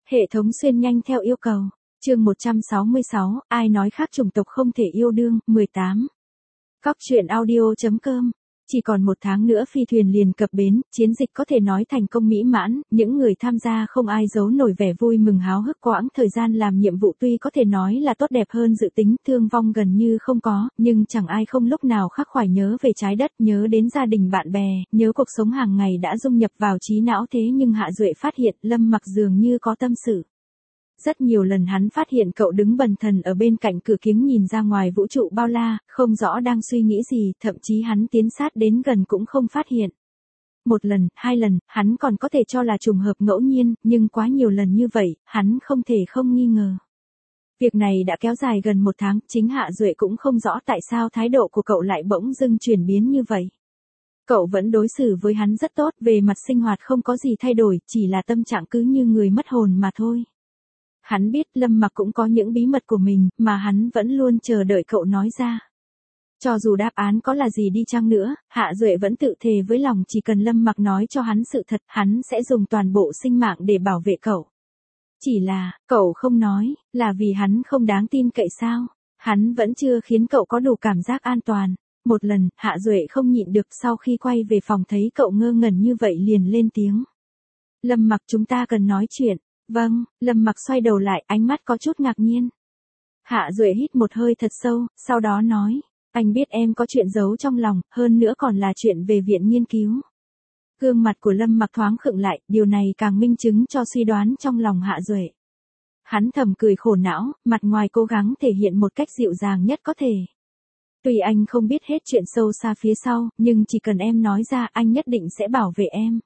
Hệ thống xuyên nhanh theo yêu cầu. Chương 166, ai nói khác chủng tộc không thể yêu đương, 18. Cóc truyện audio.com. Chỉ còn 1 tháng nữa phi thuyền liền cập bến, chiến dịch có thể nói thành công mỹ mãn, những người tham gia không ai giấu nổi vẻ vui mừng háo hức. Quãng thời gian làm nhiệm vụ tuy có thể nói là tốt đẹp hơn dự tính, thương vong gần như không có, nhưng chẳng ai không lúc nào khắc khoải nhớ về trái đất, nhớ đến gia đình bạn bè, nhớ cuộc sống hàng ngày đã dung nhập vào trí não. Thế nhưng Hạ Duệ phát hiện Lâm Mặc dường như có tâm sự. Rất nhiều lần hắn phát hiện cậu đứng bần thần ở bên cạnh cửa kiếng nhìn ra ngoài vũ trụ bao la, không rõ đang suy nghĩ gì, thậm chí hắn tiến sát đến gần cũng không phát hiện. 1 lần, 2 lần, hắn còn có thể cho là trùng hợp ngẫu nhiên, nhưng quá nhiều lần như vậy, hắn không thể không nghi ngờ. Việc này đã kéo dài gần 1 tháng, chính Hạ Duệ cũng không rõ tại sao thái độ của cậu lại bỗng dưng chuyển biến như vậy. Cậu vẫn đối xử với hắn rất tốt, về mặt sinh hoạt không có gì thay đổi, chỉ là tâm trạng cứ như người mất hồn mà thôi. Hắn biết Lâm Mặc cũng có những bí mật của mình, mà hắn vẫn luôn chờ đợi cậu nói ra. Cho dù đáp án có là gì đi chăng nữa, Hạ Duệ vẫn tự thề với lòng chỉ cần Lâm Mặc nói cho hắn sự thật, hắn sẽ dùng toàn bộ sinh mạng để bảo vệ cậu. Chỉ là, cậu không nói, là vì hắn không đáng tin cậy sao? Hắn vẫn chưa khiến cậu có đủ cảm giác an toàn. 1 lần, Hạ Duệ không nhịn được, sau khi quay về phòng thấy cậu ngơ ngẩn như vậy liền lên tiếng. Lâm Mặc, chúng ta cần nói chuyện. Vâng, Lâm Mặc xoay đầu lại, ánh mắt có chút ngạc nhiên. Hạ Duệ hít một hơi thật sâu, sau đó nói, anh biết em có chuyện giấu trong lòng, hơn nữa còn là chuyện về viện nghiên cứu. Gương mặt của Lâm Mặc thoáng khựng lại, điều này càng minh chứng cho suy đoán trong lòng Hạ Duệ. Hắn thầm cười khổ não, mặt ngoài cố gắng thể hiện một cách dịu dàng nhất có thể. Tuy anh không biết hết chuyện sâu xa phía sau, nhưng chỉ cần em nói ra anh nhất định sẽ bảo vệ em.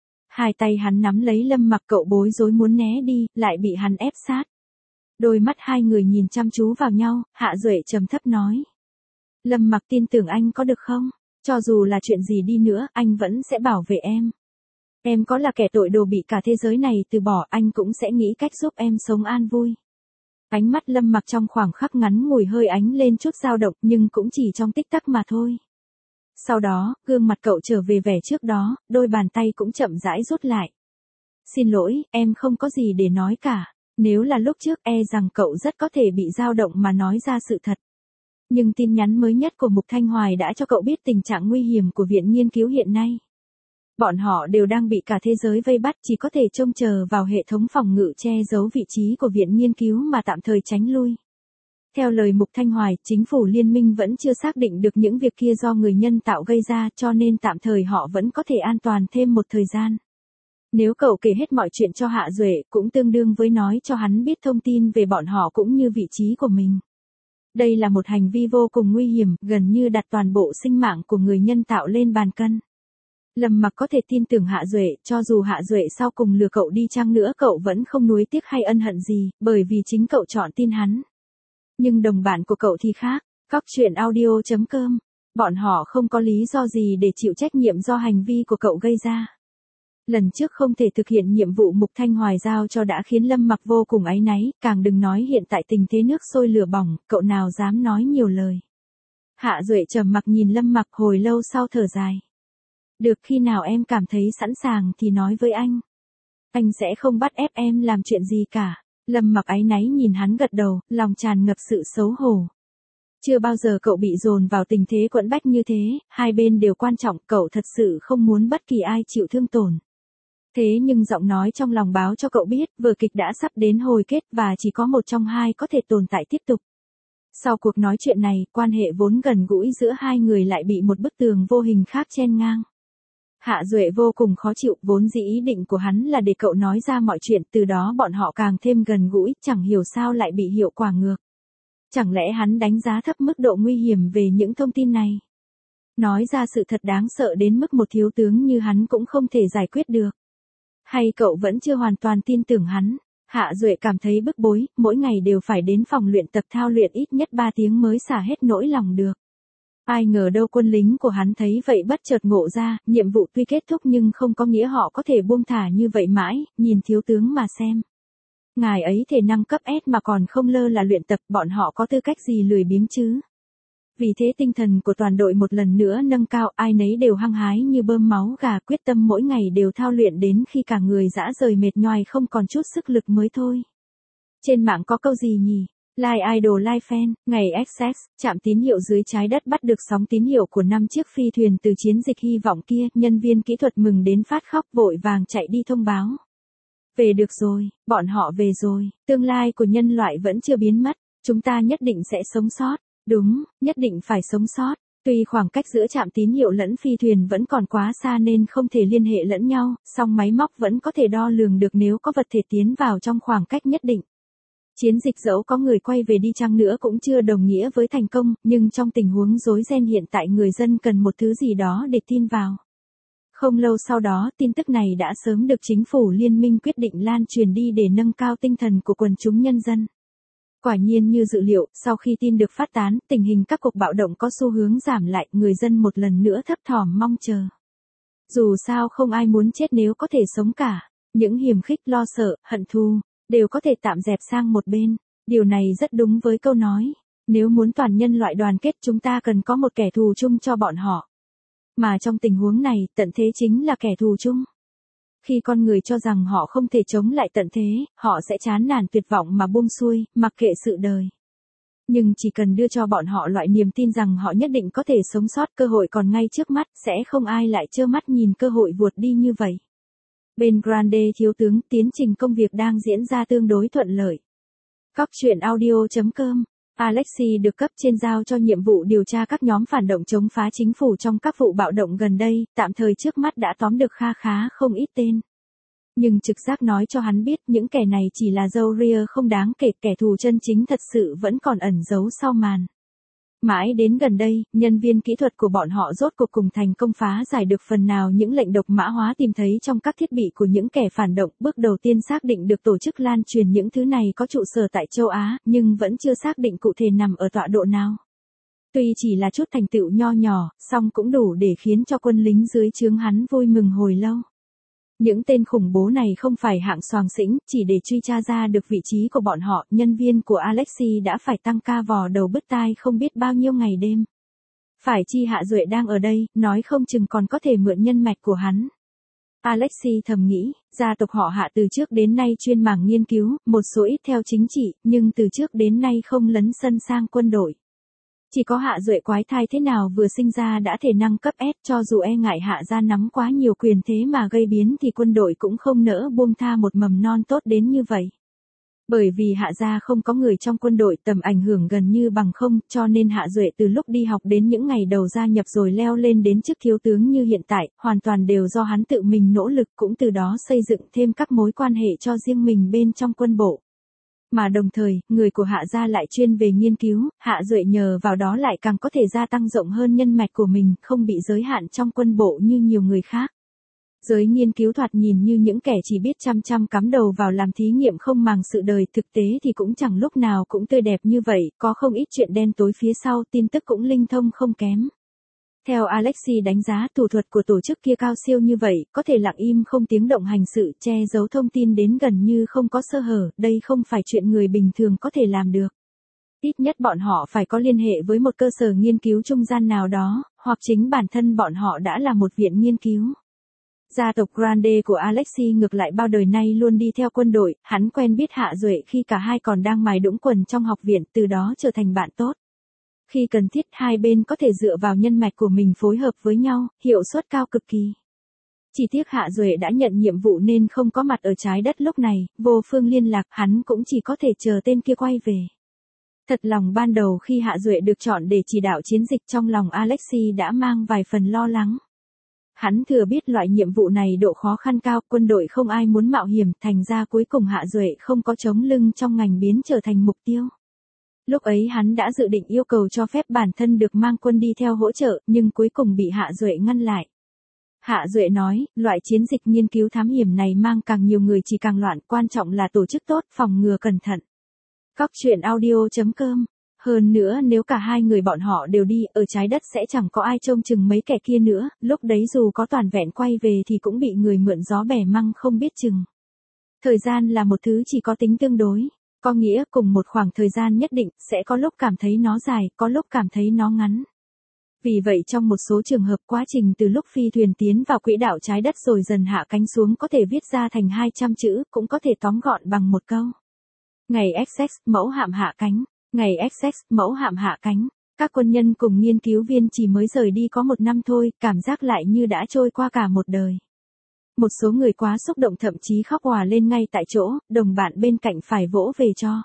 2 tay hắn nắm lấy Lâm Mặc, cậu bối rối muốn né đi, lại bị hắn ép sát. Đôi mắt hai người nhìn chăm chú vào nhau, Hạ Duệ trầm thấp nói. Lâm Mặc, tin tưởng anh có được không? Cho dù là chuyện gì đi nữa, anh vẫn sẽ bảo vệ em. Em có là kẻ tội đồ bị cả thế giới này từ bỏ, anh cũng sẽ nghĩ cách giúp em sống an vui. Ánh mắt Lâm Mặc trong khoảng khắc ngắn ngủi hơi ánh lên chút dao động, nhưng cũng chỉ trong tích tắc mà thôi. Sau đó, gương mặt cậu trở về vẻ trước đó, đôi bàn tay cũng chậm rãi rút lại. Xin lỗi, em không có gì để nói cả. Nếu là lúc trước rằng cậu rất có thể bị dao động mà nói ra sự thật. Nhưng tin nhắn mới nhất của Mục Thanh Hoài đã cho cậu biết tình trạng nguy hiểm của viện nghiên cứu hiện nay. Bọn họ đều đang bị cả thế giới vây bắt, chỉ có thể trông chờ vào hệ thống phòng ngự che giấu vị trí của viện nghiên cứu mà tạm thời tránh lui. Theo lời Mục Thanh Hoài, chính phủ liên minh vẫn chưa xác định được những việc kia do người nhân tạo gây ra, cho nên tạm thời họ vẫn có thể an toàn thêm một thời gian. Nếu cậu kể hết mọi chuyện cho Hạ Duệ, cũng tương đương với nói cho hắn biết thông tin về bọn họ cũng như vị trí của mình. Đây là một hành vi vô cùng nguy hiểm, gần như đặt toàn bộ sinh mạng của người nhân tạo lên bàn cân. Lâm Mặc có thể tin tưởng Hạ Duệ, cho dù Hạ Duệ sau cùng lừa cậu đi chăng nữa cậu vẫn không nuối tiếc hay ân hận gì, bởi vì chính cậu chọn tin hắn. Nhưng đồng bạn của cậu thì khác, Cóc truyện audio.com, bọn họ không có lý do gì để chịu trách nhiệm do hành vi của cậu gây ra. Lần trước không thể thực hiện nhiệm vụ Mục Thanh Hoài giao cho đã khiến Lâm Mặc vô cùng áy náy, càng đừng nói hiện tại tình thế nước sôi lửa bỏng, cậu nào dám nói nhiều lời. Hạ Duệ trầm mặc nhìn Lâm Mặc, hồi lâu sau thở dài. Được, khi nào em cảm thấy sẵn sàng thì nói với anh. Anh sẽ không bắt ép em làm chuyện gì cả. Lâm Mặc áy náy nhìn hắn gật đầu, lòng tràn ngập sự xấu hổ. Chưa bao giờ cậu bị dồn vào tình thế quẫn bách như thế, hai bên đều quan trọng, cậu thật sự không muốn bất kỳ ai chịu thương tổn. Thế nhưng giọng nói trong lòng báo cho cậu biết, vở kịch đã sắp đến hồi kết và chỉ có một trong hai có thể tồn tại tiếp tục. Sau cuộc nói chuyện này, quan hệ vốn gần gũi giữa hai người lại bị một bức tường vô hình khác chen ngang. Hạ Duệ vô cùng khó chịu, vốn dĩ ý định của hắn là để cậu nói ra mọi chuyện, từ đó bọn họ càng thêm gần gũi, chẳng hiểu sao lại bị hiệu quả ngược. Chẳng lẽ hắn đánh giá thấp mức độ nguy hiểm về những thông tin này? Nói ra sự thật đáng sợ đến mức một thiếu tướng như hắn cũng không thể giải quyết được. Hay cậu vẫn chưa hoàn toàn tin tưởng hắn? Hạ Duệ cảm thấy bức bối, mỗi ngày đều phải đến phòng luyện tập thao luyện ít nhất 3 tiếng mới xả hết nỗi lòng được. Ai ngờ đâu quân lính của hắn thấy vậy bất chợt ngộ ra, nhiệm vụ tuy kết thúc nhưng không có nghĩa họ có thể buông thả như vậy mãi, nhìn thiếu tướng mà xem. Ngài ấy thể năng cấp S mà còn không lơ là luyện tập, bọn họ có tư cách gì lười biếng chứ? Vì thế tinh thần của toàn đội một lần nữa nâng cao, ai nấy đều hăng hái như bơm máu gà, quyết tâm mỗi ngày đều thao luyện đến khi cả người rã rời mệt nhoài không còn chút sức lực mới thôi. Trên mạng có câu gì nhỉ? Like idol like fan, ngày XX, trạm tín hiệu dưới trái đất bắt được sóng tín hiệu của 5 chiếc phi thuyền từ chiến dịch hy vọng kia, nhân viên kỹ thuật mừng đến phát khóc vội vàng chạy đi thông báo. Về được rồi, bọn họ về rồi, tương lai của nhân loại vẫn chưa biến mất, chúng ta nhất định sẽ sống sót, đúng, nhất định phải sống sót. Tuy khoảng cách giữa trạm tín hiệu lẫn phi thuyền vẫn còn quá xa nên không thể liên hệ lẫn nhau, song máy móc vẫn có thể đo lường được nếu có vật thể tiến vào trong khoảng cách nhất định. Chiến dịch dẫu có người quay về đi chăng nữa cũng chưa đồng nghĩa với thành công, nhưng trong tình huống rối ren hiện tại người dân cần một thứ gì đó để tin vào. Không lâu sau đó, tin tức này đã sớm được chính phủ liên minh quyết định lan truyền đi để nâng cao tinh thần của quần chúng nhân dân. Quả nhiên như dự liệu, sau khi tin được phát tán, tình hình các cuộc bạo động có xu hướng giảm lại, người dân một lần nữa thấp thỏm mong chờ. Dù sao không ai muốn chết nếu có thể sống cả, những hiềm khích lo sợ, hận thù, đều có thể tạm dẹp sang một bên. Điều này rất đúng với câu nói, nếu muốn toàn nhân loại đoàn kết chúng ta cần có một kẻ thù chung cho bọn họ. Mà trong tình huống này, tận thế chính là kẻ thù chung. Khi con người cho rằng họ không thể chống lại tận thế, họ sẽ chán nản tuyệt vọng mà buông xuôi, mặc kệ sự đời. Nhưng chỉ cần đưa cho bọn họ loại niềm tin rằng họ nhất định có thể sống sót, cơ hội còn ngay trước mắt, sẽ không ai lại trơ mắt nhìn cơ hội vụt đi như vậy. Bên Grande thiếu tướng, tiến trình công việc đang diễn ra tương đối thuận lợi. Cóc truyện audio.com. Alexei được cấp trên giao cho nhiệm vụ điều tra các nhóm phản động chống phá chính phủ trong các vụ bạo động gần đây, tạm thời trước mắt đã tóm được kha khá không ít tên. Nhưng trực giác nói cho hắn biết những kẻ này chỉ là râu ria không đáng kể, kẻ thù chân chính thật sự vẫn còn ẩn giấu sau màn. Mãi đến gần đây, nhân viên kỹ thuật của bọn họ rốt cuộc cùng thành công phá giải được phần nào những lệnh độc mã hóa tìm thấy trong các thiết bị của những kẻ phản động. Bước đầu tiên xác định được tổ chức lan truyền những thứ này có trụ sở tại châu Á, nhưng vẫn chưa xác định cụ thể nằm ở tọa độ nào. Tuy chỉ là chút thành tựu nho nhỏ, song cũng đủ để khiến cho quân lính dưới trướng hắn vui mừng hồi lâu. Những tên khủng bố này không phải hạng xoàng xĩnh, chỉ để truy tra ra được vị trí của bọn họ, nhân viên của Alexei đã phải tăng ca vò đầu bứt tai không biết bao nhiêu ngày đêm. Phải chi Hạ Duệ đang ở đây, nói không chừng còn có thể mượn nhân mạch của hắn. Alexei thầm nghĩ, gia tộc họ Hạ từ trước đến nay chuyên mảng nghiên cứu, một số ít theo chính trị, nhưng từ trước đến nay không lấn sân sang quân đội. Chỉ có Hạ Duệ quái thai thế nào vừa sinh ra đã thể năng cấp S, cho dù e ngại Hạ gia nắm quá nhiều quyền thế mà gây biến thì quân đội cũng không nỡ buông tha một mầm non tốt đến như vậy. Bởi vì Hạ gia không có người trong quân đội, tầm ảnh hưởng gần như bằng không, cho nên Hạ Duệ từ lúc đi học đến những ngày đầu gia nhập rồi leo lên đến chức thiếu tướng như hiện tại, hoàn toàn đều do hắn tự mình nỗ lực, cũng từ đó xây dựng thêm các mối quan hệ cho riêng mình bên trong quân bộ. Mà đồng thời, người của Hạ gia lại chuyên về nghiên cứu, Hạ Duệ nhờ vào đó lại càng có thể gia tăng rộng hơn nhân mạch của mình, không bị giới hạn trong quân bộ như nhiều người khác. Giới nghiên cứu thoạt nhìn như những kẻ chỉ biết chăm chăm cắm đầu vào làm thí nghiệm không màng sự đời, thực tế thì cũng chẳng lúc nào cũng tươi đẹp như vậy, có không ít chuyện đen tối phía sau, tin tức cũng linh thông không kém. Theo Alexei đánh giá, thủ thuật của tổ chức kia cao siêu như vậy, có thể lặng im không tiếng động hành sự, che giấu thông tin đến gần như không có sơ hở, đây không phải chuyện người bình thường có thể làm được. Ít nhất bọn họ phải có liên hệ với một cơ sở nghiên cứu trung gian nào đó, hoặc chính bản thân bọn họ đã là một viện nghiên cứu. Gia tộc Grande của Alexei ngược lại bao đời nay luôn đi theo quân đội, hắn quen biết Hạ Duệ khi cả hai còn đang mài đũng quần trong học viện, từ đó trở thành bạn tốt. Khi cần thiết hai bên có thể dựa vào nhân mạch của mình phối hợp với nhau, hiệu suất cao cực kỳ. Chỉ tiếc Hạ Duệ đã nhận nhiệm vụ nên không có mặt ở trái đất lúc này, vô phương liên lạc, hắn cũng chỉ có thể chờ tên kia quay về. Thật lòng ban đầu khi Hạ Duệ được chọn để chỉ đạo chiến dịch, trong lòng Alexei đã mang vài phần lo lắng. Hắn thừa biết loại nhiệm vụ này độ khó khăn cao, quân đội không ai muốn mạo hiểm, thành ra cuối cùng Hạ Duệ không có chống lưng trong ngành biến trở thành mục tiêu. Lúc ấy hắn đã dự định yêu cầu cho phép bản thân được mang quân đi theo hỗ trợ, nhưng cuối cùng bị Hạ Duệ ngăn lại. Hạ Duệ nói, loại chiến dịch nghiên cứu thám hiểm này mang càng nhiều người chỉ càng loạn, quan trọng là tổ chức tốt, phòng ngừa cẩn thận. Cóc truyện audio.com. Hơn nữa nếu cả hai người bọn họ đều đi, ở trái đất sẽ chẳng có ai trông chừng mấy kẻ kia nữa, lúc đấy dù có toàn vẹn quay về thì cũng bị người mượn gió bẻ măng không biết chừng. Thời gian là một thứ chỉ có tính tương đối. Có nghĩa cùng một khoảng thời gian nhất định, sẽ có lúc cảm thấy nó dài, có lúc cảm thấy nó ngắn. Vì vậy trong một số trường hợp quá trình từ lúc phi thuyền tiến vào quỹ đạo trái đất rồi dần hạ cánh xuống có thể viết ra thành 200 chữ, cũng có thể tóm gọn bằng một câu. Ngày XX, mẫu hạm hạ cánh. Ngày XX, mẫu hạm hạ cánh. Các quân nhân cùng nghiên cứu viên chỉ mới rời đi có 1 năm thôi, cảm giác lại như đã trôi qua cả một đời. Một số người quá xúc động thậm chí khóc òa lên ngay tại chỗ, đồng bạn bên cạnh phải vỗ về cho.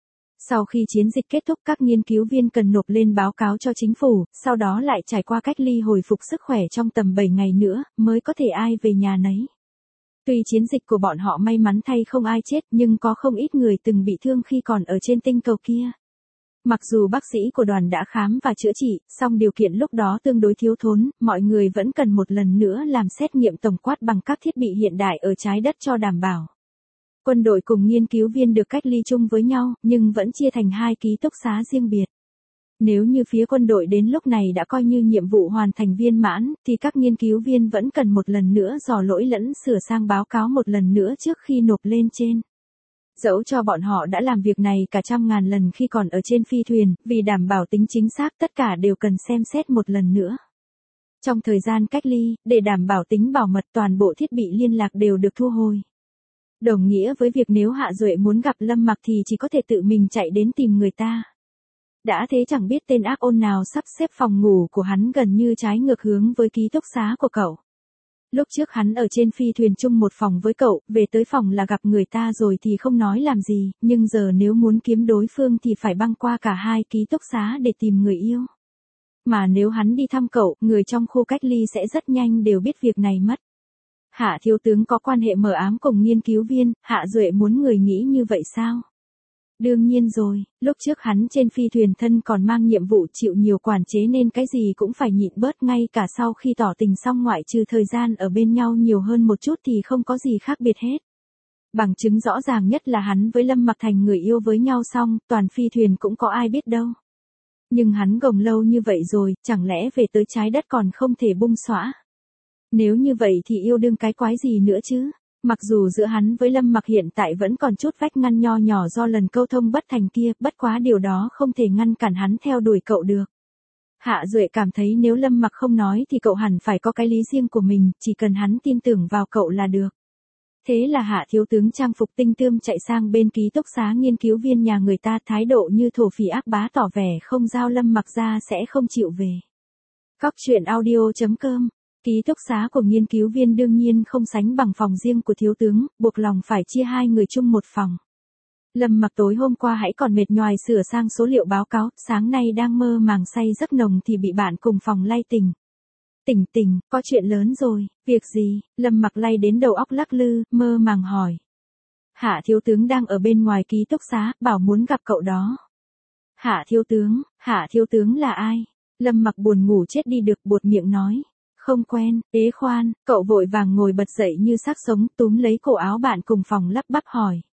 Sau khi chiến dịch kết thúc các nghiên cứu viên cần nộp lên báo cáo cho chính phủ, sau đó lại trải qua cách ly hồi phục sức khỏe trong tầm 7 ngày nữa, mới có thể ai về nhà nấy. Tuy chiến dịch của bọn họ may mắn thay không ai chết nhưng có không ít người từng bị thương khi còn ở trên tinh cầu kia. Mặc dù bác sĩ của đoàn đã khám và chữa trị, song điều kiện lúc đó tương đối thiếu thốn, mọi người vẫn cần một lần nữa làm xét nghiệm tổng quát bằng các thiết bị hiện đại ở trái đất cho đảm bảo. Quân đội cùng nghiên cứu viên được cách ly chung với nhau, nhưng vẫn chia thành 2 ký túc xá riêng biệt. Nếu như phía quân đội đến lúc này đã coi như nhiệm vụ hoàn thành viên mãn, thì các nghiên cứu viên vẫn cần một lần nữa dò lỗi lẫn sửa sang báo cáo một lần nữa trước khi nộp lên trên. Dẫu cho bọn họ đã làm việc này cả trăm ngàn lần khi còn ở trên phi thuyền, vì đảm bảo tính chính xác tất cả đều cần xem xét một lần nữa. Trong thời gian cách ly, để đảm bảo tính bảo mật toàn bộ thiết bị liên lạc đều được thu hồi. Đồng nghĩa với việc nếu Hạ Duệ muốn gặp Lâm Mặc thì chỉ có thể tự mình chạy đến tìm người ta. Đã thế chẳng biết tên ác ôn nào sắp xếp phòng ngủ của hắn gần như trái ngược hướng với ký túc xá của cậu. Lúc trước hắn ở trên phi thuyền chung một phòng với cậu, về tới phòng là gặp người ta rồi thì không nói làm gì, nhưng giờ nếu muốn kiếm đối phương thì phải băng qua cả 2 ký túc xá để tìm người yêu. Mà nếu hắn đi thăm cậu, người trong khu cách ly sẽ rất nhanh đều biết việc này mất. Hạ thiếu tướng có quan hệ mờ ám cùng nghiên cứu viên, Hạ Duệ muốn người nghĩ như vậy sao? Đương nhiên rồi, lúc trước hắn trên phi thuyền thân còn mang nhiệm vụ chịu nhiều quản chế nên cái gì cũng phải nhịn bớt, ngay cả sau khi tỏ tình xong ngoại trừ thời gian ở bên nhau nhiều hơn một chút thì không có gì khác biệt hết. Bằng chứng rõ ràng nhất là hắn với Lâm Mặc thành người yêu với nhau xong, toàn phi thuyền cũng có ai biết đâu. Nhưng hắn gồng lâu như vậy rồi, chẳng lẽ về tới trái đất còn không thể bung xõa? Nếu như vậy thì yêu đương cái quái gì nữa chứ? Mặc dù giữa hắn với Lâm Mặc hiện tại vẫn còn chút vách ngăn nho nhỏ do lần câu thông bất thành kia, bất quá điều đó không thể ngăn cản hắn theo đuổi cậu được. Hạ Duệ cảm thấy nếu Lâm Mặc không nói thì cậu hẳn phải có cái lý riêng của mình, chỉ cần hắn tin tưởng vào cậu là được. Thế là Hạ thiếu tướng trang phục tinh tươm chạy sang bên ký túc xá nghiên cứu viên nhà người ta, thái độ như thổ phỉ ác bá, tỏ vẻ không giao Lâm Mặc ra sẽ không chịu về. Các chuyện audio.com. Ký túc xá của nghiên cứu viên đương nhiên không sánh bằng phòng riêng của thiếu tướng, buộc lòng phải chia 2 người chung một phòng. Lâm Mặc tối hôm qua hãy còn mệt nhoài sửa sang số liệu báo cáo, sáng nay đang mơ màng say giấc nồng thì bị bạn cùng phòng lay tỉnh. Tỉnh, có chuyện lớn rồi, việc gì? Lâm Mặc lay đến đầu óc lắc lư, mơ màng hỏi. Hạ thiếu tướng đang ở bên ngoài ký túc xá, bảo muốn gặp cậu đó. Hạ thiếu tướng là ai? Lâm Mặc buồn ngủ chết đi được, buột miệng nói. Không quen, khoan, cậu vội vàng ngồi bật dậy như xác sống, túm lấy cổ áo bạn cùng phòng lắp bắp hỏi.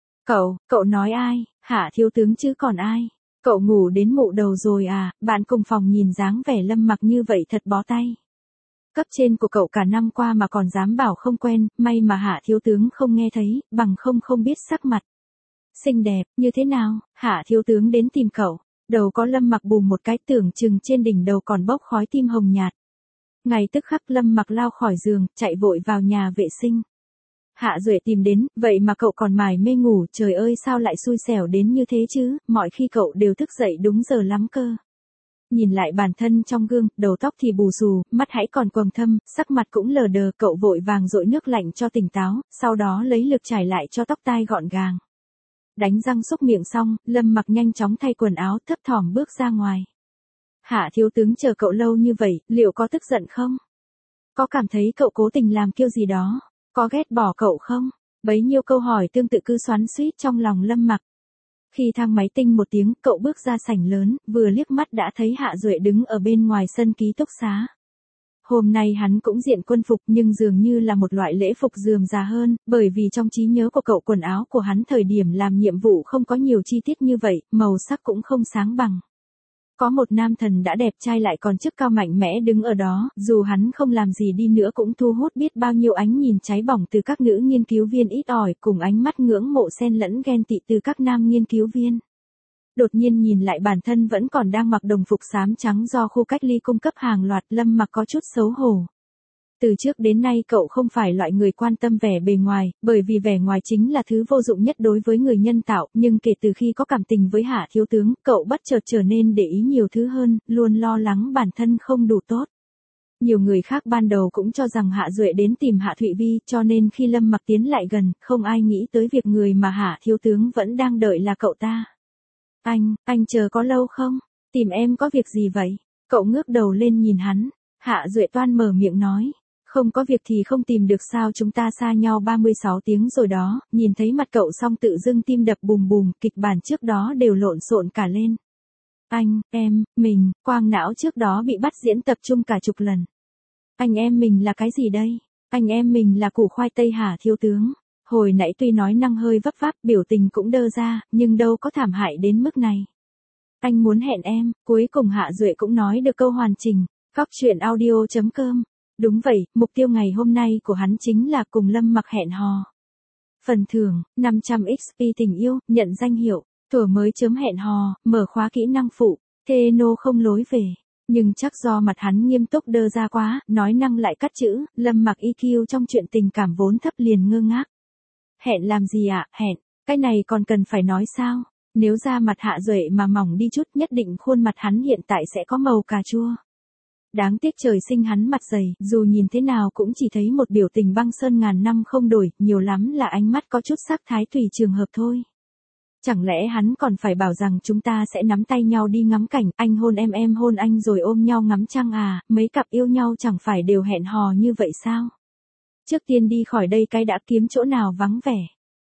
Cậu nói ai? Hạ thiếu tướng chứ còn ai? Cậu ngủ đến mụ đầu rồi à? Bạn cùng phòng nhìn dáng vẻ Lâm Mặc như vậy thật bó tay. Cấp trên của cậu cả năm qua mà còn dám bảo không quen, may mà Hạ thiếu tướng không nghe thấy, bằng không biết sắc mặt. Xinh đẹp, như thế nào? Hạ thiếu tướng đến tìm cậu. Đầu có Lâm Mặc bù một cái, tưởng chừng trên đỉnh đầu còn bốc khói tim hồng nhạt. Ngay tức khắc Lâm Mặc lao khỏi giường, chạy vội vào nhà vệ sinh. Hạ Duệ tìm đến, vậy mà cậu còn mải mê ngủ, trời ơi sao lại xui xẻo đến như thế chứ, mọi khi cậu đều thức dậy đúng giờ lắm cơ. Nhìn lại bản thân trong gương, đầu tóc thì bù xù, mắt hãy còn quầng thâm, sắc mặt cũng lờ đờ, cậu vội vàng dội nước lạnh cho tỉnh táo, sau đó lấy lược chải lại cho tóc tai gọn gàng. Đánh răng xúc miệng xong, Lâm Mặc nhanh chóng thay quần áo, thấp thỏm bước ra ngoài. Hạ thiếu tướng chờ cậu lâu như vậy, liệu có tức giận không? Có cảm thấy cậu cố tình làm kiêu gì đó? Có ghét bỏ cậu không? Bấy nhiêu câu hỏi tương tự cứ xoắn xuýt trong lòng Lâm Mặc. Khi thang máy tinh một tiếng, cậu bước ra sảnh lớn, vừa liếc mắt đã thấy Hạ Duệ đứng ở bên ngoài sân ký túc xá. Hôm nay hắn cũng diện quân phục nhưng dường như là một loại lễ phục rườm rà hơn, bởi vì trong trí nhớ của cậu quần áo của hắn thời điểm làm nhiệm vụ không có nhiều chi tiết như vậy, màu sắc cũng không sáng bằng. Có một nam thần đã đẹp trai lại còn chức cao mạnh mẽ đứng ở đó, dù hắn không làm gì đi nữa cũng thu hút biết bao nhiêu ánh nhìn cháy bỏng từ các nữ nghiên cứu viên ít ỏi cùng ánh mắt ngưỡng mộ xen lẫn ghen tị từ các nam nghiên cứu viên. Đột nhiên nhìn lại bản thân vẫn còn đang mặc đồng phục xám trắng do khu cách ly cung cấp hàng loạt, Lâm Mặc có chút xấu hổ. Từ trước đến nay cậu không phải loại người quan tâm vẻ bề ngoài, bởi vì vẻ ngoài chính là thứ vô dụng nhất đối với người nhân tạo, nhưng kể từ khi có cảm tình với Hạ thiếu tướng, cậu bất chợt trở nên để ý nhiều thứ hơn, luôn lo lắng bản thân không đủ tốt. Nhiều người khác ban đầu cũng cho rằng Hạ Duệ đến tìm Hạ Thụy Vi, cho nên khi Lâm Mặc tiến lại gần, không ai nghĩ tới việc người mà Hạ thiếu tướng vẫn đang đợi là cậu ta. Anh chờ có lâu không? Tìm em có việc gì vậy? Cậu ngước đầu lên nhìn hắn. Hạ Duệ toan mở miệng nói. Không có việc thì không tìm được sao, chúng ta xa nhau 36 tiếng rồi đó. Nhìn thấy mặt cậu xong tự dưng tim đập bùm bùm, kịch bản trước đó đều lộn xộn cả lên. Anh, em, mình, quang não trước đó bị bắt diễn tập trung cả chục lần. Anh em mình là cái gì đây? Anh em mình là củ khoai tây hả thiếu tướng? Hồi nãy tuy nói năng hơi vấp váp, biểu tình cũng đơ ra, nhưng đâu có thảm hại đến mức này. Anh muốn hẹn em, cuối cùng Hạ Duệ cũng nói được câu hoàn chỉnh. Cóc truyện audio.com. Đúng vậy, mục tiêu ngày hôm nay của hắn chính là cùng Lâm Mặc hẹn hò. Phần thưởng, 500 XP tình yêu, nhận danh hiệu, thuở mới chấm hẹn hò, mở khóa kỹ năng phụ, thê nô không lối về. Nhưng chắc do mặt hắn nghiêm túc đơ ra quá, nói năng lại cắt chữ, Lâm Mặc EQ trong chuyện tình cảm vốn thấp liền ngơ ngác. Hẹn làm gì ạ? Hẹn, cái này còn cần phải nói sao? Nếu da mặt Hạ Duệ mà mỏng đi chút nhất định khuôn mặt hắn hiện tại sẽ có màu cà chua. Đáng tiếc trời sinh hắn mặt dày, dù nhìn thế nào cũng chỉ thấy một biểu tình băng sơn ngàn năm không đổi, nhiều lắm là ánh mắt có chút sắc thái tùy trường hợp thôi. Chẳng lẽ hắn còn phải bảo rằng chúng ta sẽ nắm tay nhau đi ngắm cảnh, anh hôn em hôn anh rồi ôm nhau ngắm trăng à, mấy cặp yêu nhau chẳng phải đều hẹn hò như vậy sao? Trước tiên đi khỏi đây cái đã, kiếm chỗ nào vắng vẻ.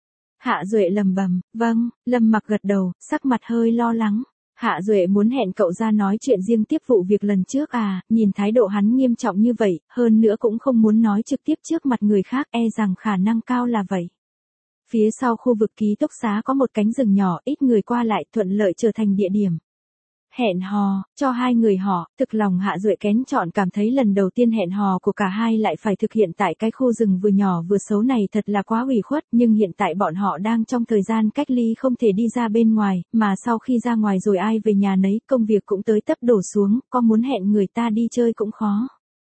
Hạ Duệ lầm bầm, vâng, Lâm Mặc gật đầu, sắc mặt hơi lo lắng. Hạ Duệ muốn hẹn cậu ra nói chuyện riêng tiếp vụ việc lần trước à, nhìn thái độ hắn nghiêm trọng như vậy, hơn nữa cũng không muốn nói trực tiếp trước mặt người khác, e rằng khả năng cao là vậy. Phía sau khu vực ký túc xá có một cánh rừng nhỏ, ít người qua lại, thuận lợi trở thành địa điểm. Hẹn hò, cho hai người họ, thực lòng Hạ Duệ kén chọn, cảm thấy lần đầu tiên hẹn hò của cả hai lại phải thực hiện tại cái khu rừng vừa nhỏ vừa xấu này thật là quá ủy khuất, nhưng hiện tại bọn họ đang trong thời gian cách ly không thể đi ra bên ngoài, mà sau khi ra ngoài rồi ai về nhà nấy, công việc cũng tới tấp đổ xuống, có muốn hẹn người ta đi chơi cũng khó.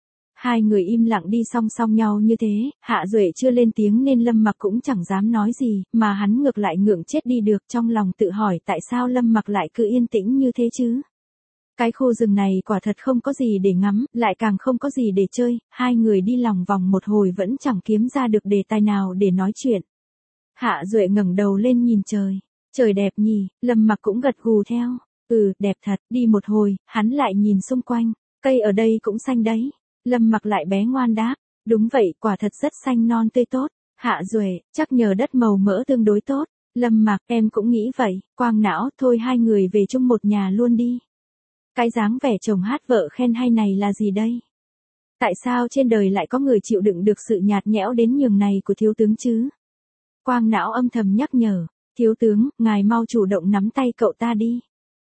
Hai người im lặng đi song song nhau như thế, Hạ Duệ chưa lên tiếng nên Lâm Mặc cũng chẳng dám nói gì, mà hắn ngược lại ngượng chết đi được, trong lòng tự hỏi tại sao Lâm Mặc lại cứ yên tĩnh như thế chứ. Cái khu rừng này quả thật không có gì để ngắm, lại càng không có gì để chơi, hai người đi lòng vòng một hồi vẫn chẳng kiếm ra được đề tài nào để nói chuyện. Hạ Duệ ngẩng đầu lên nhìn trời. Trời đẹp nhỉ, Lâm Mặc cũng gật gù theo. Đẹp thật, đi một hồi, hắn lại nhìn xung quanh, cây ở đây cũng xanh đấy. Lâm Mặc lại bé ngoan đáp, đúng vậy, quả thật rất xanh non tươi tốt. Hạ Duệ, chắc nhờ đất màu mỡ tương đối tốt. Lâm Mặc, em cũng nghĩ vậy, quang não, thôi hai người về chung một nhà luôn đi. Cái dáng vẻ chồng hát vợ khen hay này là gì đây? Tại sao trên đời lại có người chịu đựng được sự nhạt nhẽo đến nhường này của thiếu tướng chứ? Quang não âm thầm nhắc nhở, thiếu tướng, ngài mau chủ động nắm tay cậu ta đi.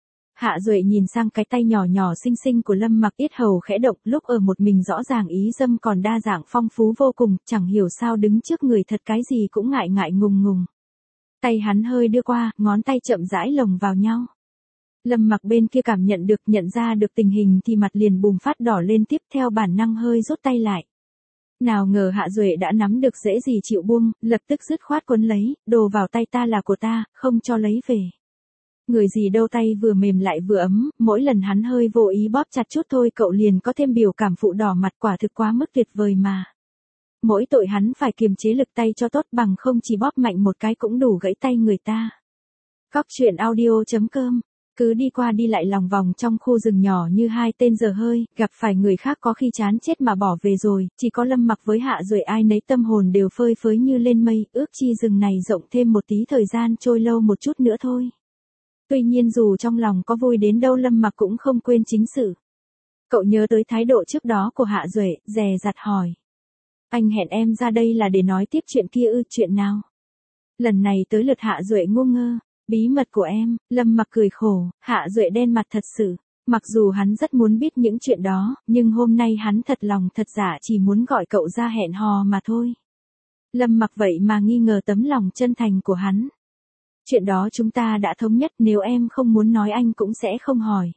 Hạ Duệ nhìn sang cái tay nhỏ nhỏ xinh xinh của Lâm Mặc, yết hầu khẽ động, lúc ở một mình rõ ràng ý dâm còn đa dạng phong phú vô cùng, chẳng hiểu sao đứng trước người thật cái gì cũng ngại ngại ngùng ngùng. Tay hắn hơi đưa qua, ngón tay chậm rãi lồng vào nhau. Lâm Mặc bên kia cảm nhận ra được tình hình thì mặt liền bùng phát đỏ lên, tiếp theo bản năng hơi rút tay lại. Nào ngờ Hạ Duệ đã nắm được dễ gì chịu buông, lập tức dứt khoát quấn lấy, đồ vào tay ta là của ta, không cho lấy về. Người gì đâu, tay vừa mềm lại vừa ấm, mỗi lần hắn hơi vô ý bóp chặt chút thôi cậu liền có thêm biểu cảm phụ đỏ mặt, quả thực quá mức tuyệt vời mà. Mỗi tội hắn phải kiềm chế lực tay cho tốt, bằng không chỉ bóp mạnh một cái cũng đủ gãy tay người ta. Cóc truyện audio.com. Cứ đi qua đi lại lòng vòng trong khu rừng nhỏ như hai tên dở hơi, gặp phải người khác có khi chán chết mà bỏ về rồi, chỉ có Lâm Mặc với Hạ Duệ ai nấy tâm hồn đều phơi phới như lên mây, ước chi rừng này rộng thêm một tí thời gian trôi lâu một chút nữa thôi. Tuy nhiên dù trong lòng có vui đến đâu Lâm Mặc cũng không quên chính sự. Cậu nhớ tới thái độ trước đó của Hạ Duệ, dè dặt hỏi. Anh hẹn em ra đây là để nói tiếp chuyện kia ư? Chuyện nào? Lần này tới lượt Hạ Duệ ngu ngơ. Bí mật của em, Lâm Mặc cười khổ, Hạ Duệ đen mặt thật sự. Mặc dù hắn rất muốn biết những chuyện đó, nhưng hôm nay hắn thật lòng thật dạ chỉ muốn gọi cậu ra hẹn hò mà thôi. Lâm Mặc vậy mà nghi ngờ tấm lòng chân thành của hắn. Chuyện đó chúng ta đã thống nhất, nếu em không muốn nói anh cũng sẽ không hỏi.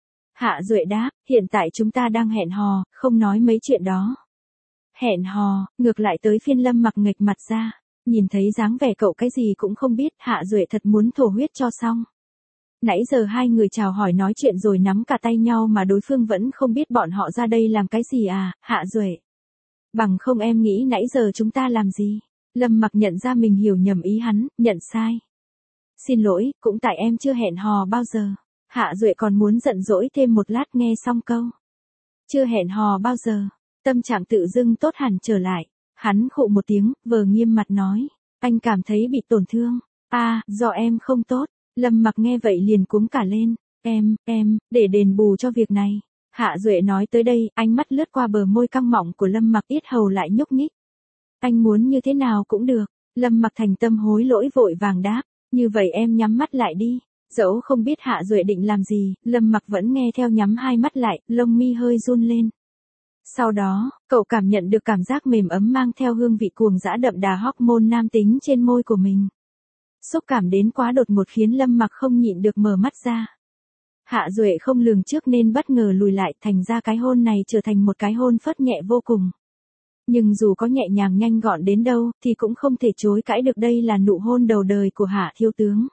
Hạ Duệ đáp, hiện tại chúng ta đang hẹn hò, không nói mấy chuyện đó. Hẹn hò, ngược lại tới phiên Lâm Mặc nghệch mặt ra. Nhìn thấy dáng vẻ cậu cái gì cũng không biết, Hạ Duệ thật muốn thổ huyết cho xong. Nãy giờ hai người chào hỏi nói chuyện rồi nắm cả tay nhau mà đối phương vẫn không biết bọn họ ra đây làm cái gì à, Hạ Duệ. Bằng không em nghĩ nãy giờ chúng ta làm gì? Lâm Mặc nhận ra mình hiểu nhầm ý hắn, nhận sai. Xin lỗi, cũng tại em chưa hẹn hò bao giờ. Hạ Duệ còn muốn giận dỗi thêm một lát nghe xong câu. Chưa hẹn hò bao giờ, tâm trạng tự dưng tốt hẳn trở lại. Hắn khụ một tiếng, vờ nghiêm mặt nói. Anh cảm thấy bị tổn thương. À, do em không tốt. Lâm Mặc nghe vậy liền cuống cả lên. Em, để đền bù cho việc này. Hạ Duệ nói tới đây, ánh mắt lướt qua bờ môi căng mọng của Lâm Mặc, yết hầu lại nhúc nhích. Anh muốn như thế nào cũng được. Lâm Mặc thành tâm hối lỗi vội vàng đáp. Như vậy em nhắm mắt lại đi. Dẫu không biết Hạ Duệ định làm gì, Lâm Mặc vẫn nghe theo nhắm hai mắt lại, lông mi hơi run lên. Sau đó, cậu cảm nhận được cảm giác mềm ấm mang theo hương vị cuồng dã đậm đà hormone nam tính trên môi của mình. Xúc cảm đến quá đột ngột khiến Lâm Mặc không nhịn được mở mắt ra. Hạ Duệ không lường trước nên bất ngờ lùi lại, thành ra cái hôn này trở thành một cái hôn phớt nhẹ vô cùng. Nhưng dù có nhẹ nhàng nhanh gọn đến đâu, thì cũng không thể chối cãi được đây là nụ hôn đầu đời của Hạ thiếu tướng.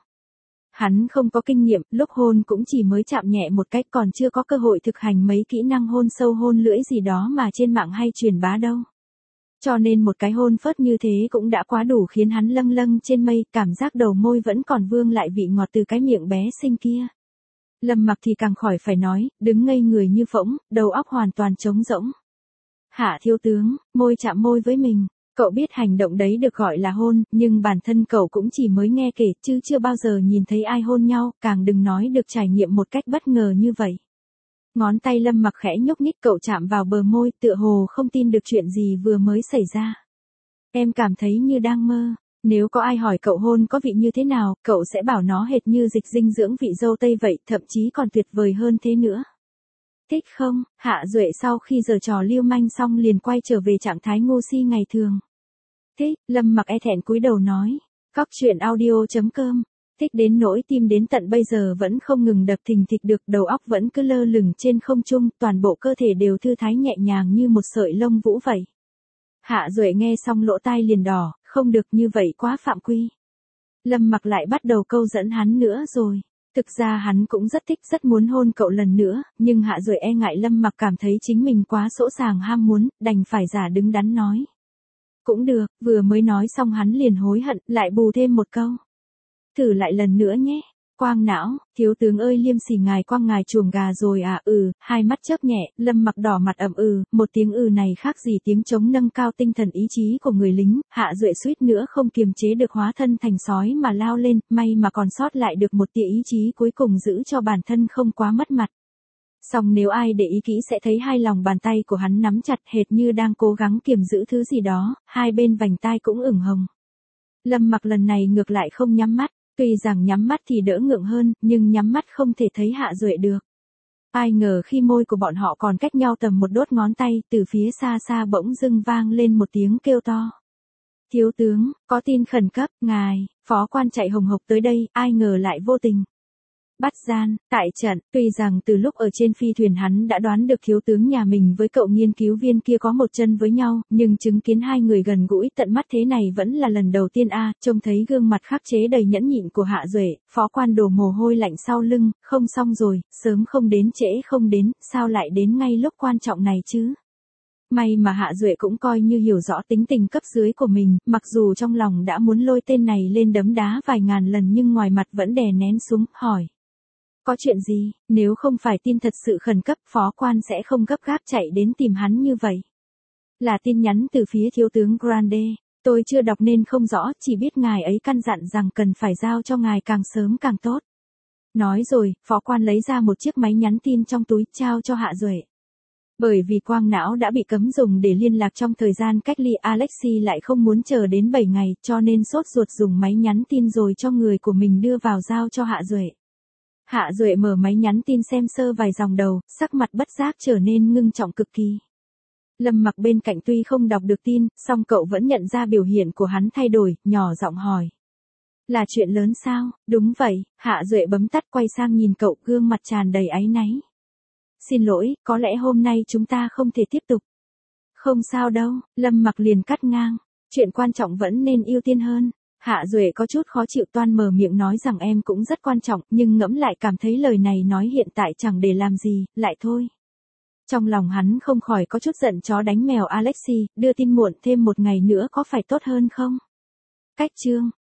Hắn không có kinh nghiệm, lúc hôn cũng chỉ mới chạm nhẹ một cách, còn chưa có cơ hội thực hành mấy kỹ năng hôn sâu hôn lưỡi gì đó mà trên mạng hay truyền bá đâu. Cho nên một cái hôn phớt như thế cũng đã quá đủ khiến hắn lâng lâng trên mây, cảm giác đầu môi vẫn còn vương lại vị ngọt từ cái miệng bé xinh kia. Lâm Mặc thì càng khỏi phải nói, đứng ngây người như phỗng, đầu óc hoàn toàn trống rỗng. Hạ thiếu tướng, môi chạm môi với mình. Cậu biết hành động đấy được gọi là hôn, nhưng bản thân cậu cũng chỉ mới nghe kể chứ chưa bao giờ nhìn thấy ai hôn nhau, càng đừng nói được trải nghiệm một cách bất ngờ như vậy. Ngón tay Lâm Mặc khẽ nhúc nhích, cậu chạm vào bờ môi, tựa hồ không tin được chuyện gì vừa mới xảy ra. Em cảm thấy như đang mơ. Nếu có ai hỏi cậu hôn có vị như thế nào, cậu sẽ bảo nó hệt như dịch dinh dưỡng vị dâu tây vậy, thậm chí còn tuyệt vời hơn thế nữa. Thích không? Hạ Duệ sau khi giở trò lưu manh xong liền quay trở về trạng thái ngu si ngày thường. Thích, Lâm Mặc e thẹn cúi đầu nói. Cóc truyện audio.com. Thích đến nỗi tim đến tận bây giờ vẫn không ngừng đập thình thịch được, đầu óc vẫn cứ lơ lửng trên không trung, toàn bộ cơ thể đều thư thái nhẹ nhàng như một sợi lông vũ vậy. Hạ Duệ nghe xong lỗ tai liền đỏ, không được, như vậy quá phạm quy. Lâm Mặc lại bắt đầu câu dẫn hắn nữa rồi. Thực ra hắn cũng rất thích, rất muốn hôn cậu lần nữa, nhưng Hạ Duệ e ngại Lâm Mặc cảm thấy chính mình quá sỗ sàng ham muốn, đành phải giả đứng đắn nói. Cũng được, vừa mới nói xong hắn liền hối hận, lại bù thêm một câu. Thử lại lần nữa nhé. Quang não, thiếu tướng ơi, liêm sỉ ngài quang ngài chuồng gà rồi à? Hai mắt chớp nhẹ, Lâm Mặc đỏ mặt ậm một tiếng này khác gì tiếng trống nâng cao tinh thần ý chí của người lính. Hạ Duệ suýt nữa không kiềm chế được hóa thân thành sói mà lao lên, may mà còn sót lại được một tia ý chí cuối cùng giữ cho bản thân không quá mất mặt. Song nếu ai để ý kỹ sẽ thấy hai lòng bàn tay của hắn nắm chặt hệt như đang cố gắng kiềm giữ thứ gì đó, hai bên vành tai cũng ửng hồng. Lâm Mặc lần này ngược lại không nhắm mắt. Tuy rằng nhắm mắt thì đỡ ngượng hơn, nhưng nhắm mắt không thể thấy Hạ Duệ được. Ai ngờ khi môi của bọn họ còn cách nhau tầm một đốt ngón tay, từ phía xa xa bỗng dưng vang lên một tiếng kêu to. Thiếu tướng, có tin khẩn cấp, ngài, phó quan chạy hồng hộc tới đây, ai ngờ lại vô tình bắt gian, tại trận. Tuy rằng từ lúc ở trên phi thuyền hắn đã đoán được thiếu tướng nhà mình với cậu nghiên cứu viên kia có một chân với nhau, nhưng chứng kiến hai người gần gũi tận mắt thế này vẫn là lần đầu tiên trông thấy gương mặt khắc chế đầy nhẫn nhịn của Hạ Duệ, phó quan đổ mồ hôi lạnh sau lưng, không xong rồi, sớm không đến trễ không đến, sao lại đến ngay lúc quan trọng này chứ? May mà Hạ Duệ cũng coi như hiểu rõ tính tình cấp dưới của mình, mặc dù trong lòng đã muốn lôi tên này lên đấm đá vài ngàn lần nhưng ngoài mặt vẫn đè nén xuống, hỏi. Có chuyện gì? Nếu không phải tin thật sự khẩn cấp, phó quan sẽ không gấp gáp chạy đến tìm hắn như vậy. Là tin nhắn từ phía thiếu tướng Grande. Tôi chưa đọc nên không rõ, chỉ biết ngài ấy căn dặn rằng cần phải giao cho ngài càng sớm càng tốt. Nói rồi, phó quan lấy ra một chiếc máy nhắn tin trong túi, trao cho Hạ Duệ. Bởi vì quang não đã bị cấm dùng để liên lạc trong thời gian cách ly, Alexi lại không muốn chờ đến 7 ngày, cho nên sốt ruột dùng máy nhắn tin rồi cho người của mình đưa vào giao cho Hạ Duệ. Hạ Duệ mở máy nhắn tin xem sơ vài dòng đầu, sắc mặt bất giác trở nên ngưng trọng cực kỳ. Lâm Mặc bên cạnh tuy không đọc được tin, song cậu vẫn nhận ra biểu hiện của hắn thay đổi, nhỏ giọng hỏi. Là chuyện lớn sao? Đúng vậy, Hạ Duệ bấm tắt quay sang nhìn cậu, gương mặt tràn đầy áy náy. Xin lỗi, có lẽ hôm nay chúng ta không thể tiếp tục. Không sao đâu, Lâm Mặc liền cắt ngang. Chuyện quan trọng vẫn nên ưu tiên hơn. Hạ Duệ có chút khó chịu toan mở miệng nói rằng em cũng rất quan trọng, nhưng ngẫm lại cảm thấy lời này nói hiện tại chẳng để làm gì, lại thôi. Trong lòng hắn không khỏi có chút giận chó đánh mèo Alexi, đưa tin muộn thêm một ngày nữa có phải tốt hơn không? Cách chương